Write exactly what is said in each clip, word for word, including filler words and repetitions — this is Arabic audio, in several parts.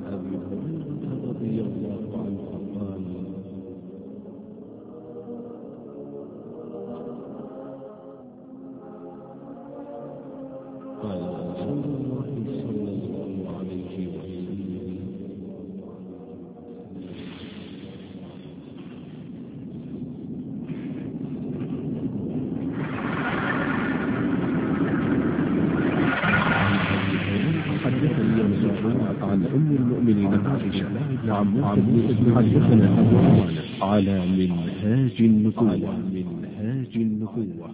أبي هريرة رضي الله عنه قال قال رسول الله صلى الله عليه وسلم حدثني مسعود عن أم المؤمنين عائشة وعن موسى بن حدثنا أبو عوانة على منهاج النبوة منهاج النبوة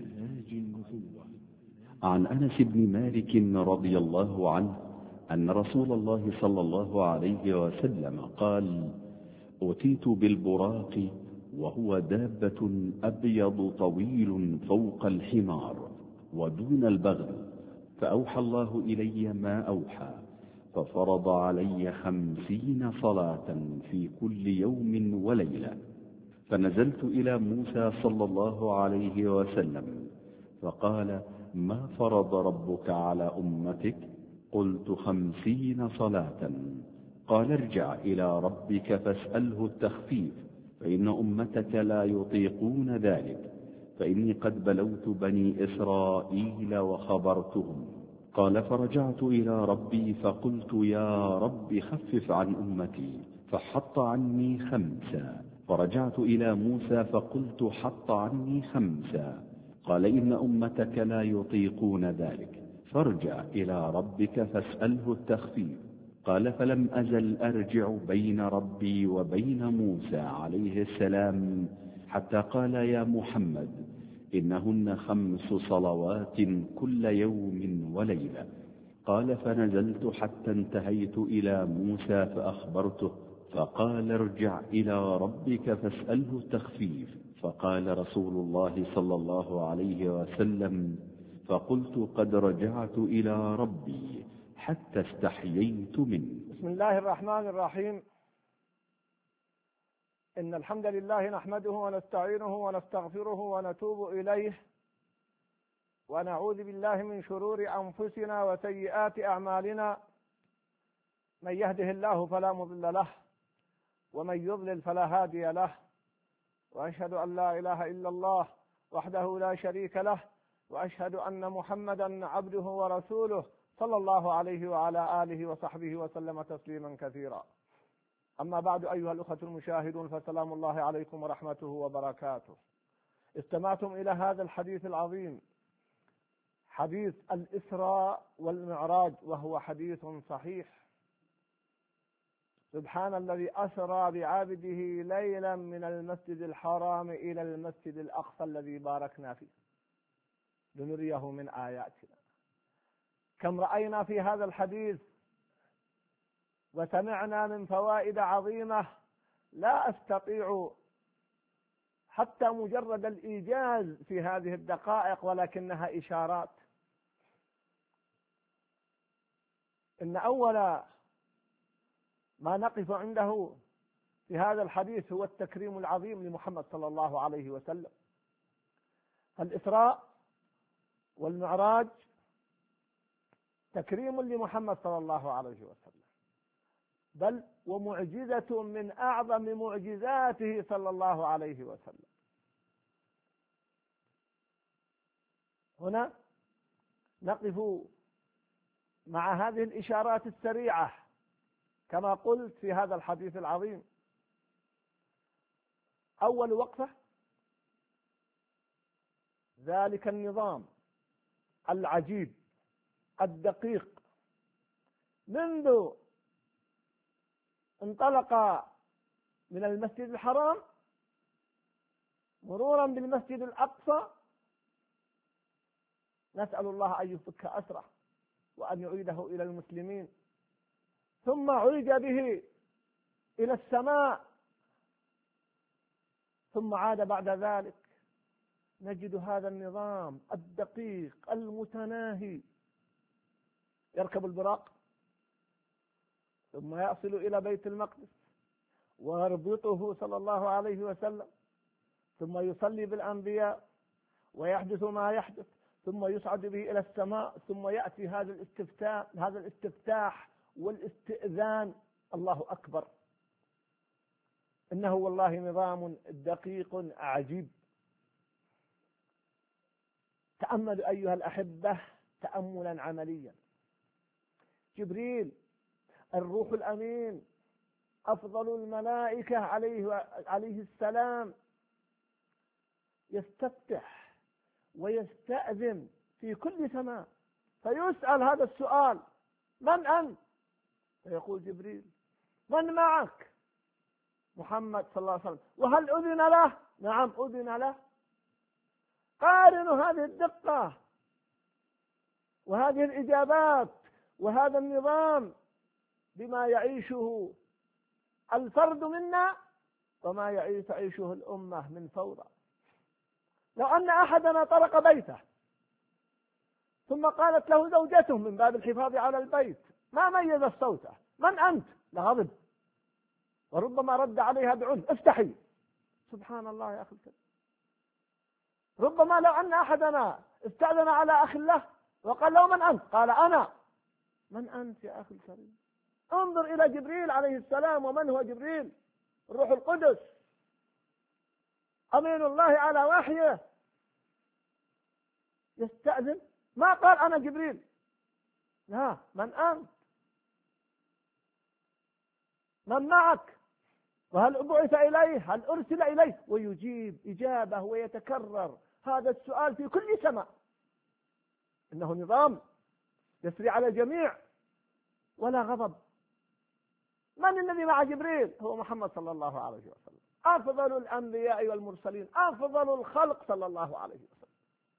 عن أنس بن مالك رضي الله عنه أن رسول الله صلى الله عليه وسلم قال: أتيت بالبراق وهو دابة أبيض طويل فوق الحمار ودون البغل، فأوحى الله إلي ما أوحى، ففرض علي خمسين صلاة في كل يوم وليلة. فنزلت إلى موسى صلى الله عليه وسلم فقال: ما فرض ربك على أمتك؟ قلت: خمسين صلاة. قال: ارجع إلى ربك فاسأله التخفيف، فإن أمتك لا يطيقون ذلك، فإني قد بلوت بني إسرائيل وخبرتهم. قال: فرجعت إلى ربي فقلت: يا رب خفف عن أمتي، فحط عني خمسا. فرجعت إلى موسى فقلت: حط عني خمسا. قال: إن أمتك لا يطيقون ذلك، فارجع إلى ربك فاسأله التخفيف. قال: فلم أزل أرجع بين ربي وبين موسى عليه السلام حتى قال: يا محمد، إنهن خمس صلوات كل يوم وليلة. قال: فنزلت حتى انتهيت إلى موسى فأخبرته، فقال: ارجع إلى ربك فاسأله التخفيف. فقال رسول الله صلى الله عليه وسلم: فقلت: قد رجعت إلى ربي حتى استحييت منه. بسم الله الرحمن الرحيم. إن الحمد لله نحمده ونستعينه ونستغفره ونتوب إليه، ونعوذ بالله من شرور أنفسنا وسيئات أعمالنا. من يهده الله فلا مضل له، ومن يضلل فلا هادي له، وأشهد أن لا إله إلا الله وحده لا شريك له، وأشهد أن محمدا عبده ورسوله صلى الله عليه وعلى آله وصحبه وسلم تسليما كثيرا. أما بعد، أيها الأخوة المشاهدون، فسلام الله عليكم ورحمته وبركاته. استمعتم إلى هذا الحديث العظيم، حديث الإسراء والمعراج، وهو حديث صحيح. سبحان الذي أسرى بعبده ليلا من المسجد الحرام إلى المسجد الأقصى الذي باركنا فيه لنريه من آياتنا. كم رأينا في هذا الحديث وسمعنا من فوائد عظيمة لا أستطيع حتى مجرد الإيجاز في هذه الدقائق، ولكنها إشارات. إن أول ما نقف عنده في هذا الحديث هو التكريم العظيم لمحمد صلى الله عليه وسلم. فالإسراء والمعراج تكريم لمحمد صلى الله عليه وسلم، بل ومعجزة من أعظم معجزاته صلى الله عليه وسلم. هنا نقف مع هذه الإشارات السريعة كما قلت في هذا الحديث العظيم. أول وقفة ذلك النظام العجيب الدقيق منذ انطلق من المسجد الحرام مرورا بالمسجد الأقصى. نسأل الله أن يفك أسره وأن يعيده إلى المسلمين، ثم عرج به إلى السماء، ثم عاد بعد ذلك. نجد هذا النظام الدقيق المتناهي، يركب البراق ثم يصل إلى بيت المقدس ويربطه صلى الله عليه وسلم، ثم يصلي بالأنبياء ويحدث ما يحدث، ثم يصعد به إلى السماء، ثم يأتي هذا الاستفتاح هذا الاستفتاح والاستئذان. الله أكبر، إنه والله نظام دقيق عجيب. تأملوا أيها الأحبة تأملا عمليا. جبريل الروح الأمين أفضل الملائكة عليه, عليه السلام يستفتح ويستأذن في كل سماء، فيسأل هذا السؤال: من أنت؟ فيقول جبريل: من معك؟ محمد صلى الله عليه وسلم. وهل أذن له؟ نعم أذن له. قارنوا هذه الدقة وهذه الإجابات وهذا النظام بما يعيشه الفرد منا وما يعيش تعيشه الأمة من فوضى. لو أن أحدنا طرق بيته ثم قالت له زوجته من باب الحفاظ على البيت ما ميز صوته: من أنت؟ لغضب، وربما رد عليها بعنف: افتحي. سبحان الله يا أخي الكريم. ربما لو أن أحدنا استأذن على أخ له وقال له: من أنت؟ قال: أنا. من أنت يا أخي الكريم؟ انظر إلى جبريل عليه السلام. ومن هو جبريل؟ الروح القدس أمين الله على وحيه. يستأذن، ما قال أنا جبريل، لا: من أنت؟ من معك؟ وهل بعث إليه؟ هل أرسل إليه؟ ويجيب إجابة ويتكرر هذا السؤال في كل سماء. إنه نظام يسري على الجميع ولا غضب. من الذي مع جبريل؟ هو محمد صلى الله عليه وسلم، أفضل الأنبياء والمرسلين، أفضل الخلق صلى الله عليه وسلم.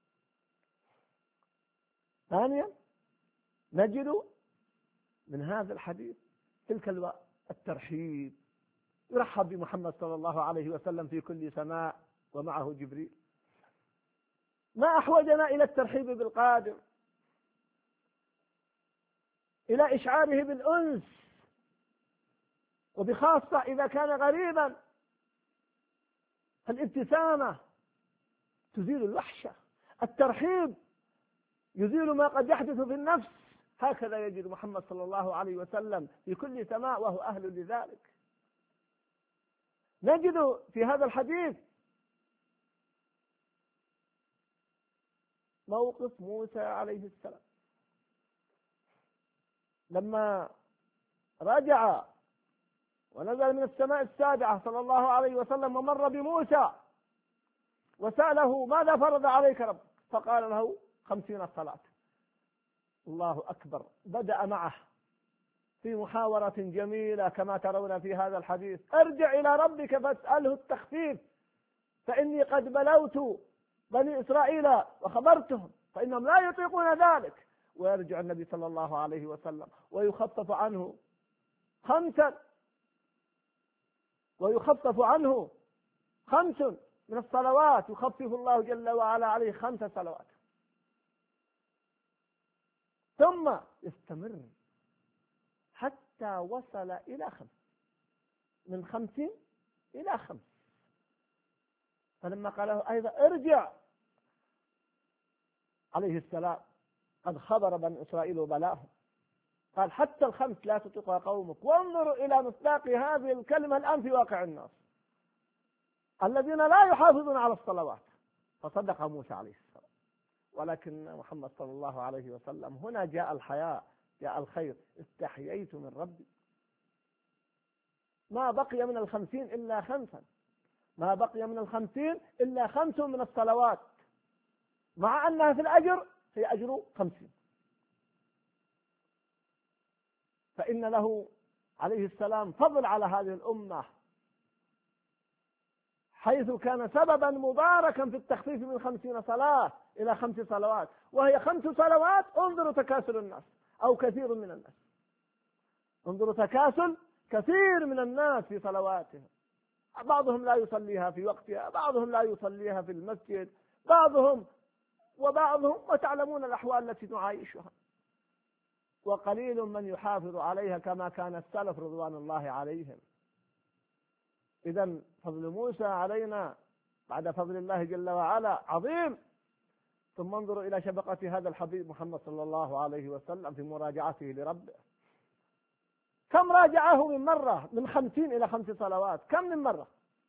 ثانيا نجد من هذا الحديث تلك الترحيب، يرحب بمحمد صلى الله عليه وسلم في كل سماء ومعه جبريل. ما أحوجنا إلى الترحيب بالقادر، إلى إشعاره بالأنس، وبخاصة إذا كان غريبا. الابتسامة تزيل الوحشة، الترحيب يزيل ما قد يحدث في النفس. هكذا يجد محمد صلى الله عليه وسلم في كل سماء وهو أهل لذلك. نجد في هذا الحديث موقف موسى عليه السلام لما رجع ونزل من السماء السابعة صلى الله عليه وسلم ومر بموسى وسأله: ماذا فرض عليك رب؟ فقال له: خمسين صلاة. الله أكبر. بدأ معه في محاورة جميلة كما ترون في هذا الحديث: ارجع إلى ربك فاسأله التخفيف، فإني قد بلوت بني إسرائيل وخبرتهم فإنهم لا يطيقون ذلك. ويرجع النبي صلى الله عليه وسلم ويخفف عنه خمسا ويخفف عنه خمس من الصلوات، يخفف الله جل وعلا عليه خمس صلوات، ثم يستمر حتى وصل إلى خمس، من خمسين إلى خمس. فلما قال له أيضا ارجع عليه السلام قد خبر بني إسرائيل وبلاهم، قال: حتى الخمس لا تطيقها قومك. وانظروا إلى مصداق هذه الكلمة الآن في واقع الناس الذين لا يحافظون على الصلوات. فصدق موسى عليه السلام. ولكن محمد صلى الله عليه وسلم هنا جاء الحياء، جاء الخير: استحييت من ربي. ما بقي من الخمسين إلا خمسا، ما بقي من الخمسين إلا خمس من الصلوات، مع أنها في الأجر هي أجر خمسين. فإن له عليه السلام فضل على هذه الأمة، حيث كان سببا مباركا في التخفيف من خمسين صلاة إلى خمس صلوات، وهي خمس صلوات. انظروا تكاسل الناس أو كثير من الناس، انظروا تكاسل كثير من الناس في صلواتهم. بعضهم لا يصليها في وقتها، بعضهم لا يصليها في المسجد، بعضهم وبعضهم، وتعلمون الأحوال التي نعايشها. وقليل من يحافظ عليها كما كان السلف رضوان الله عليهم. إذن فضل موسى علينا بعد فضل الله جل وعلا عظيم. ثم انظروا إلى شفقة هذا الحبيب محمد صلى الله عليه وسلم في مراجعته لربه. كم راجعه من مرة؟ من خمسين إلى خمس صلوات. كم من مرة؟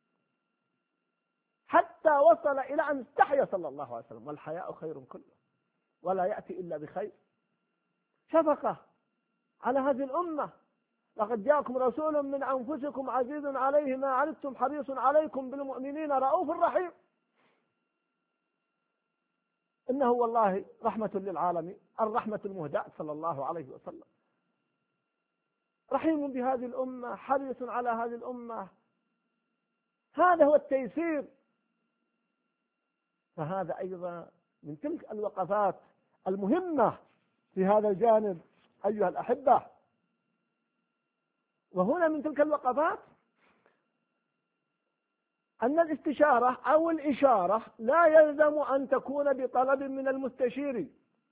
حتى وصل إلى أن استحيا صلى الله عليه وسلم، والحياء خير كله ولا يأتي إلا بخير. شفقة على هذه الأمة. لقد جاءكم رسول من أنفسكم عزيز عليه ما عنتم حريص عليكم بالمؤمنين رؤوف رحيم. إنه والله رحمة للعالمين، الرحمة المهداة صلى الله عليه وسلم، رحيم بهذه الأمة، حريص على هذه الأمة. هذا هو التيسير. فهذا أيضا من تلك الوقفات المهمة في هذا الجانب أيها الأحبة. وهنا من تلك الوقفات أن الاستشارة أو الإشارة لا يلزم أن تكون بطلب من المستشير.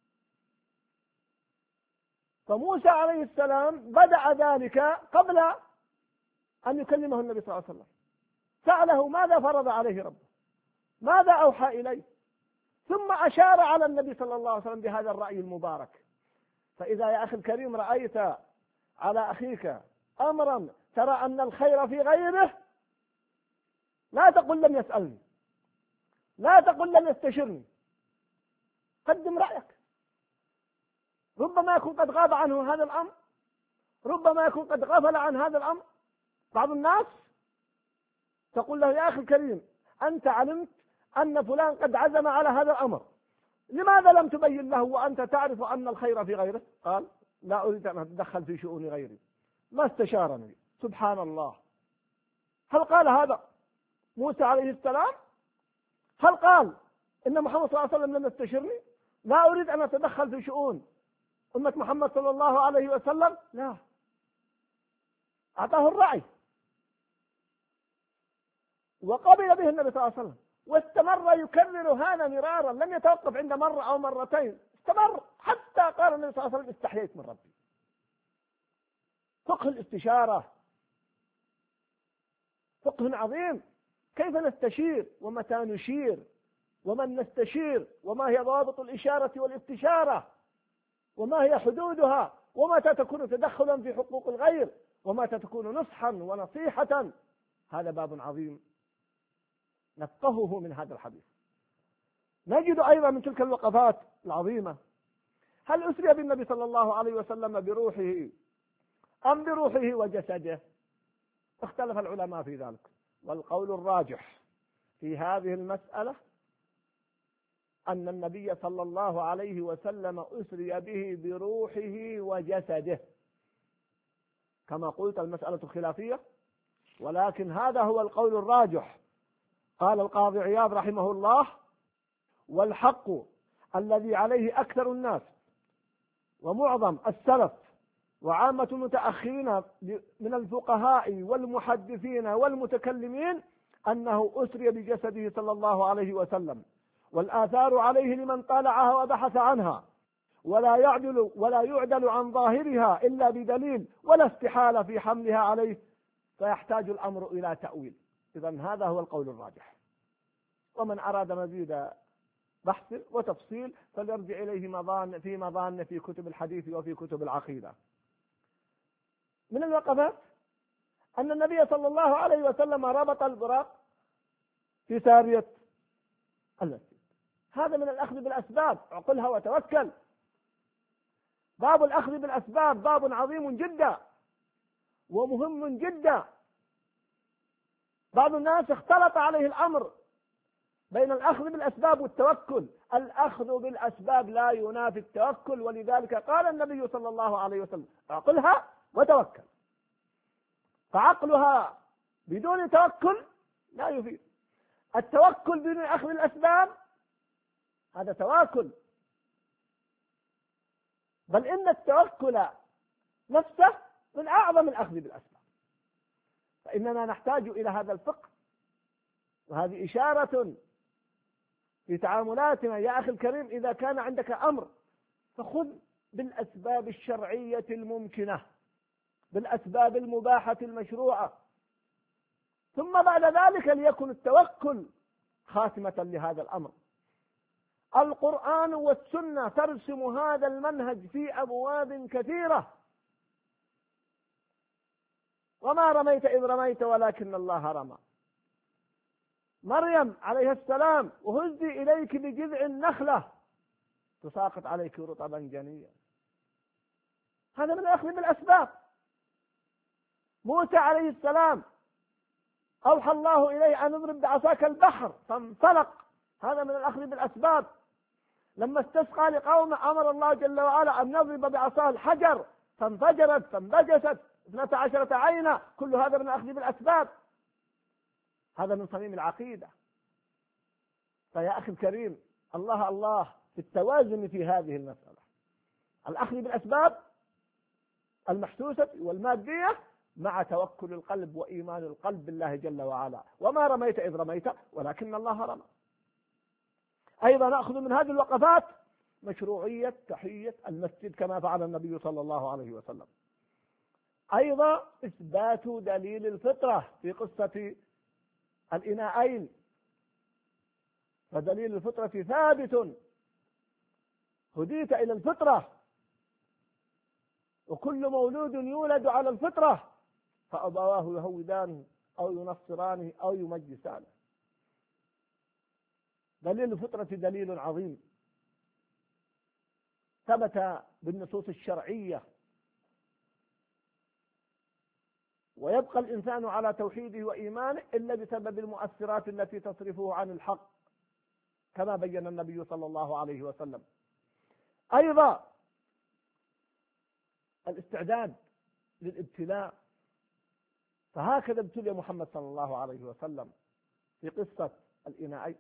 فموسى عليه السلام بدأ ذلك قبل أن يكلمه النبي صلى الله عليه وسلم، سأله ماذا فرض عليه ربه، ماذا أوحى إليه، ثم أشار على النبي صلى الله عليه وسلم بهذا الرأي المبارك. فإذا يا أخي الكريم رأيت على أخيك أمرا ترى أن الخير في غيره، لا تقل لم يسألني، لا تقل لم يستشرني، قدم رأيك. ربما يكون قد غاب عنه هذا الأمر، ربما يكون قد غفل عن هذا الأمر. بعض الناس تقول له يا أخي الكريم أنت علمت أن فلان قد عزم على هذا الأمر، لماذا لم تبين له وأنت تعرف أن الخير في غيره؟ قال لا أريد أن أتدخل في شؤون غيري، ما استشارني. سبحان الله. هل قال هذا موسى عليه السلام؟ هل قال إن محمد صلى الله عليه وسلم لم يستشرني؟ لا أريد أن أتدخل في شؤون أمة محمد صلى الله عليه وسلم؟ لا، أعطاه الرأي وقبل به النبي صلى الله عليه وسلم، واستمر يكرر هذا مرارا، لم يتوقف عند مرة أو مرتين، استمر حتى قال النبي صلى الله عليه وسلم استحييت من ربي. فقه الاستشارة فقه عظيم. كيف نستشير ومتى نشير ومن نستشير، وما هي ضوابط الإشارة والاستشارة، وما هي حدودها، ومتى تكون تدخلا في حقوق الغير، ومتى تكون نصحا ونصيحة. هذا باب عظيم نفقهه من هذا الحديث. نجد أيضا من تلك الوقفات العظيمة، هل أسري بالنبي صلى الله عليه وسلم بروحه أم بروحه وجسده؟ اختلف العلماء في ذلك، والقول الراجح في هذه المسألة أن النبي صلى الله عليه وسلم أسري به بروحه وجسده. كما قلت المسألة خلافية، ولكن هذا هو القول الراجح. قال القاضي عياض رحمه الله: والحق الذي عليه أكثر الناس ومعظم السلف وعامة المتأخرين من الفقهاء والمحدثين والمتكلمين أنه أسري بجسده صلى الله عليه وسلم، والآثار عليه لمن طالعها وبحث عنها، ولا يعدل ولا يعدل عن ظاهرها إلا بدليل، ولا استحالة في حملها عليه، فيحتاج الأمر إلى تأويل. إذن هذا هو القول الراجح. ومن أراد مزيد بحث وتفصيل فليرجع إليه مظان في مظان في كتب الحديث وفي كتب العقيدة. من الوقفات أن النبي صلى الله عليه وسلم ربط البراق في سارية المسجد. هذا من الأخذ بالأسباب، عقلها وتوكل. باب الأخذ بالأسباب باب عظيم جدا ومهم جدا. بعض الناس اختلط عليه الأمر بين الأخذ بالأسباب والتوكل. الأخذ بالأسباب لا ينافي التوكل، ولذلك قال النبي صلى الله عليه وسلم: عقلها وتوكل. فعقلها بدون توكل لا يفيد. التوكل بدون أخذ الأسباب هذا تواكل، بل إن التوكل نفسه من أعظم الأخذ بالأسباب. فإننا نحتاج إلى هذا الفقه، وهذه إشارة في تعاملاتنا. يا أخي الكريم، إذا كان عندك أمر فخذ بالأسباب الشرعية الممكنة، بالأسباب المباحة المشروعة، ثم بعد ذلك ليكن التوكل خاتمة لهذا الأمر. القرآن والسنة ترسم هذا المنهج في أبواب كثيرة. وما رميت إذ رميت ولكن الله رمى. مريم عليه السلام وهزي إليك بجذع النخلة تساقط عليك رطبا جنيا. هذا من الأخذ بالأسباب. موسى عليه السلام أوحى الله إليه أن اضرب بعصاك البحر فانطلق، هذا من الأخذ بالأسباب. لما استسقى لقومه أمر الله جل وعلا أن يضرب بعصاه الحجر فانفجرت فانبجست اثنتا عشرة عينا، كل هذا من الأخذ بالأسباب. هذا من صميم العقيدة. فيا أخي الكريم، الله الله في التوازن في هذه المسألة، الأخذ بالأسباب المحسوسة والمادية مع توكل القلب وإيمان القلب بالله جل وعلا. وما رميت إذ رميت ولكن الله رمى. أيضا نأخذ من هذه الوقفات مشروعية تحية المسجد كما فعل النبي صلى الله عليه وسلم. أيضا إثبات دليل الفطرة في قصة الإناءين، فدليل الفطرة ثابت، هديت إلى الفطرة، وكل مولود يولد على الفطرة فأبواه يهودانه أو ينصرانه أو يمجسانه. دليل الفطرة دليل عظيم ثبت بالنصوص الشرعية، ويبقى الإنسان على توحيده وإيمانه إلا بسبب المؤثرات التي تصرفه عن الحق كما بين النبي صلى الله عليه وسلم. أيضا الاستعداد للابتلاء، فهكذا ابتلي محمد صلى الله عليه وسلم في قصة الإناءين،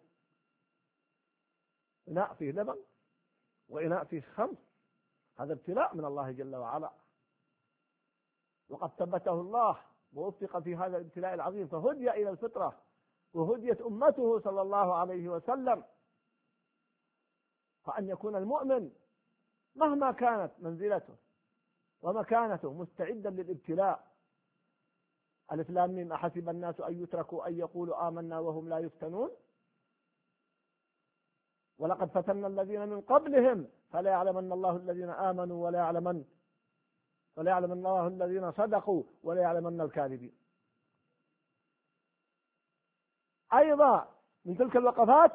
إناء فيه لبن وإناء فيه خمر، هذا ابتلاء من الله جل وعلا، وقد ثبته الله ووفق في هذا الابتلاء العظيم، فهدي إلى الفطرة وهديت أمته صلى الله عليه وسلم. فأن يكون المؤمن مهما كانت منزلته ومكانته مستعدا للابتلاء. ألف لام ميم أحسب الناس أن يتركوا أن يقولوا آمنا وهم لا يفتنون ولقد فتنا الذين من قبلهم فلا يعلمن الله الذين آمنوا ولا يعلمن ولا يعلمن الله الذين صدقوا ولا يعلمن الكاذبين. أيضا من تلك الوقفات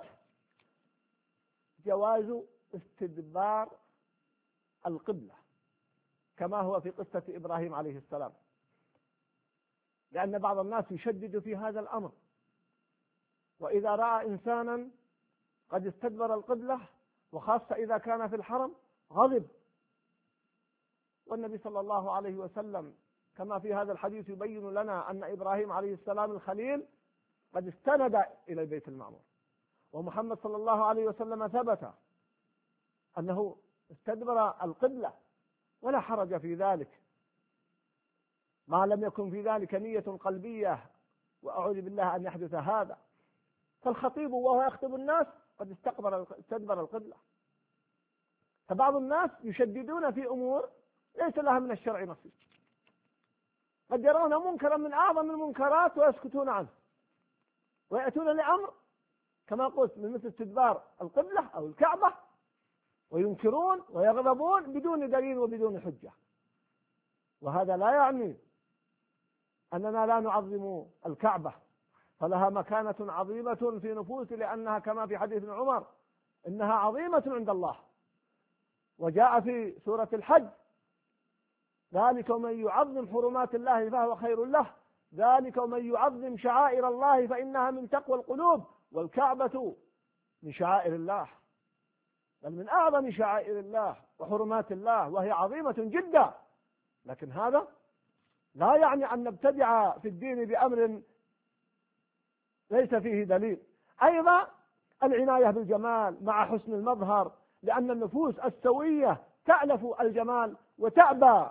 جواز استدبار القبلة كما هو في قصة إبراهيم عليه السلام، لأن بعض الناس يشدد في هذا الأمر، وإذا رأى إنسانا قد استدبر القبلة وخاصة إذا كان في الحرم غضب. والنبي صلى الله عليه وسلم كما في هذا الحديث يبين لنا أن إبراهيم عليه السلام الخليل قد استند إلى البيت المعمور، ومحمد صلى الله عليه وسلم ثبت أنه استدبر القبلة ولا حرج في ذلك ما لم يكن في ذلك نية قلبية، وأعوذ بالله أن يحدث هذا. فالخطيب وهو يخطب الناس قد استقبل استدبر القبلة. فبعض الناس يشددون في أمور ليس لها من الشرع نصيب، قد يرون منكرا من أعظم المنكرات ويسكتون عنه، ويأتون لأمر كما قلت من مثل استدبار القبلة أو الكعبة وينكرون ويغضبون بدون دليل وبدون حجة. وهذا لا يعني أننا لا نعظم الكعبة، فلها مكانة عظيمة في نفوس، لأنها كما في حديث ابن عمر إنها عظيمة عند الله. وجاء في سورة الحج ذلك ومن يعظم حرمات الله فهو خير له، ذلك ومن يعظم شعائر الله فإنها من تقوى القلوب، والكعبة من شعائر الله، بل من أعظم شعائر الله وحرمات الله، وهي عظيمة جدا. لكن هذا لا يعني أن نبتدع في الدين بأمر ليس فيه دليل. أيضا العناية بالجمال مع حسن المظهر، لأن النفوس السوية تألف الجمال وتأبى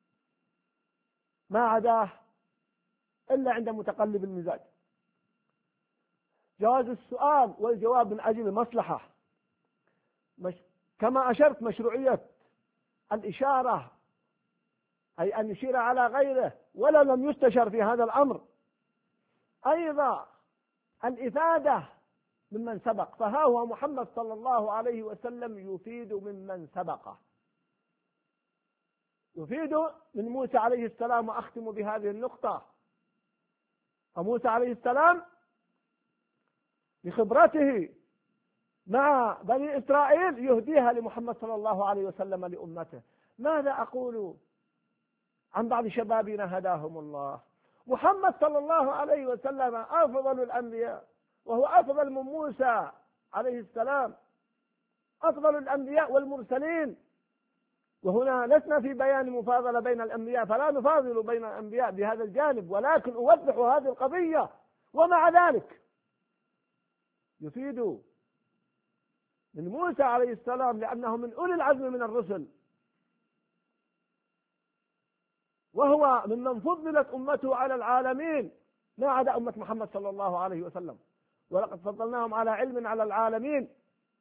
ما عداه إلا عند متقلب المزاج. جواز السؤال والجواب من أجل المصلحة، مش كما أشرت مشروعية الإشارة، أي أن يشير على غيره ولا لم يستشر في هذا الأمر. أيضا الإفادة ممن سبق، فها هو محمد صلى الله عليه وسلم يفيد ممن سبقه، يفيد من موسى عليه السلام، وأختم بهذه النقطة. فموسى عليه السلام بخبرته مع بني إسرائيل يهديها لمحمد صلى الله عليه وسلم لأمته. ماذا أقول عن بعض شبابنا هداهم الله؟ محمد صلى الله عليه وسلم أفضل الأنبياء، وهو أفضل من موسى عليه السلام، أفضل الأنبياء والمرسلين. وهنا لسنا في بيان مفاضلة بين الأنبياء، فلا نفاضل بين الأنبياء بهذا الجانب، ولكن أوضح هذه القضية. ومع ذلك يفيد من موسى عليه السلام لأنه من أولي العزم من الرسل، وهو ممن فضلت أمته على العالمين ما عدا أمة محمد صلى الله عليه وسلم، ولقد فضلناهم على علم على العالمين.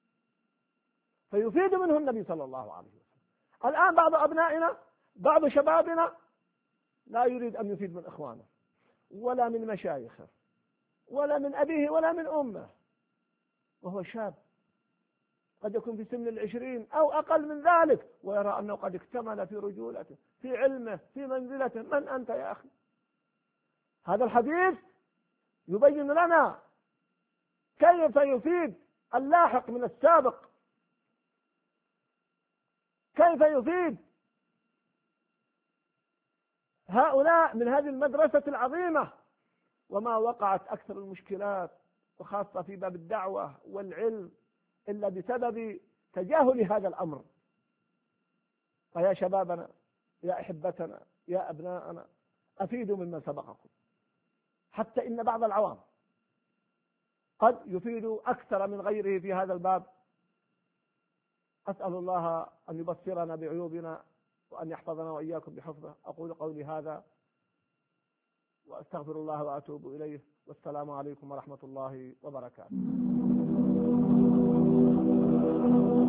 فيفيد منه النبي صلى الله عليه وسلم. الآن بعض أبنائنا بعض شبابنا لا يريد أن يفيد من إخوانه ولا من مشايخه ولا من أبيه ولا من أمه، وهو شاب قد يكون في سن العشرين أو أقل من ذلك، ويرى أنه قد اكتمل في رجولته في علمه في منزلته. من أنت يا أخي؟ هذا الحديث يبين لنا كيف يفيد اللاحق من السابق، كيف يفيد هؤلاء من هذه المدرسة العظيمة. وما وقعت أكثر المشكلات وخاصة في باب الدعوة والعلم إلا بسبب تجاهل هذا الأمر. فيا شبابنا، يا أحبتنا، يا أبناءنا، أفيدوا ممن سبقكم، حتى إن بعض العوام قد يفيد أكثر من غيره في هذا الباب. أسأل الله أن يبصرنا بعيوبنا وأن يحفظنا وإياكم بحفظه. أقول قولي هذا وأستغفر الله وأتوب إليه، والسلام عليكم ورحمة الله وبركاته.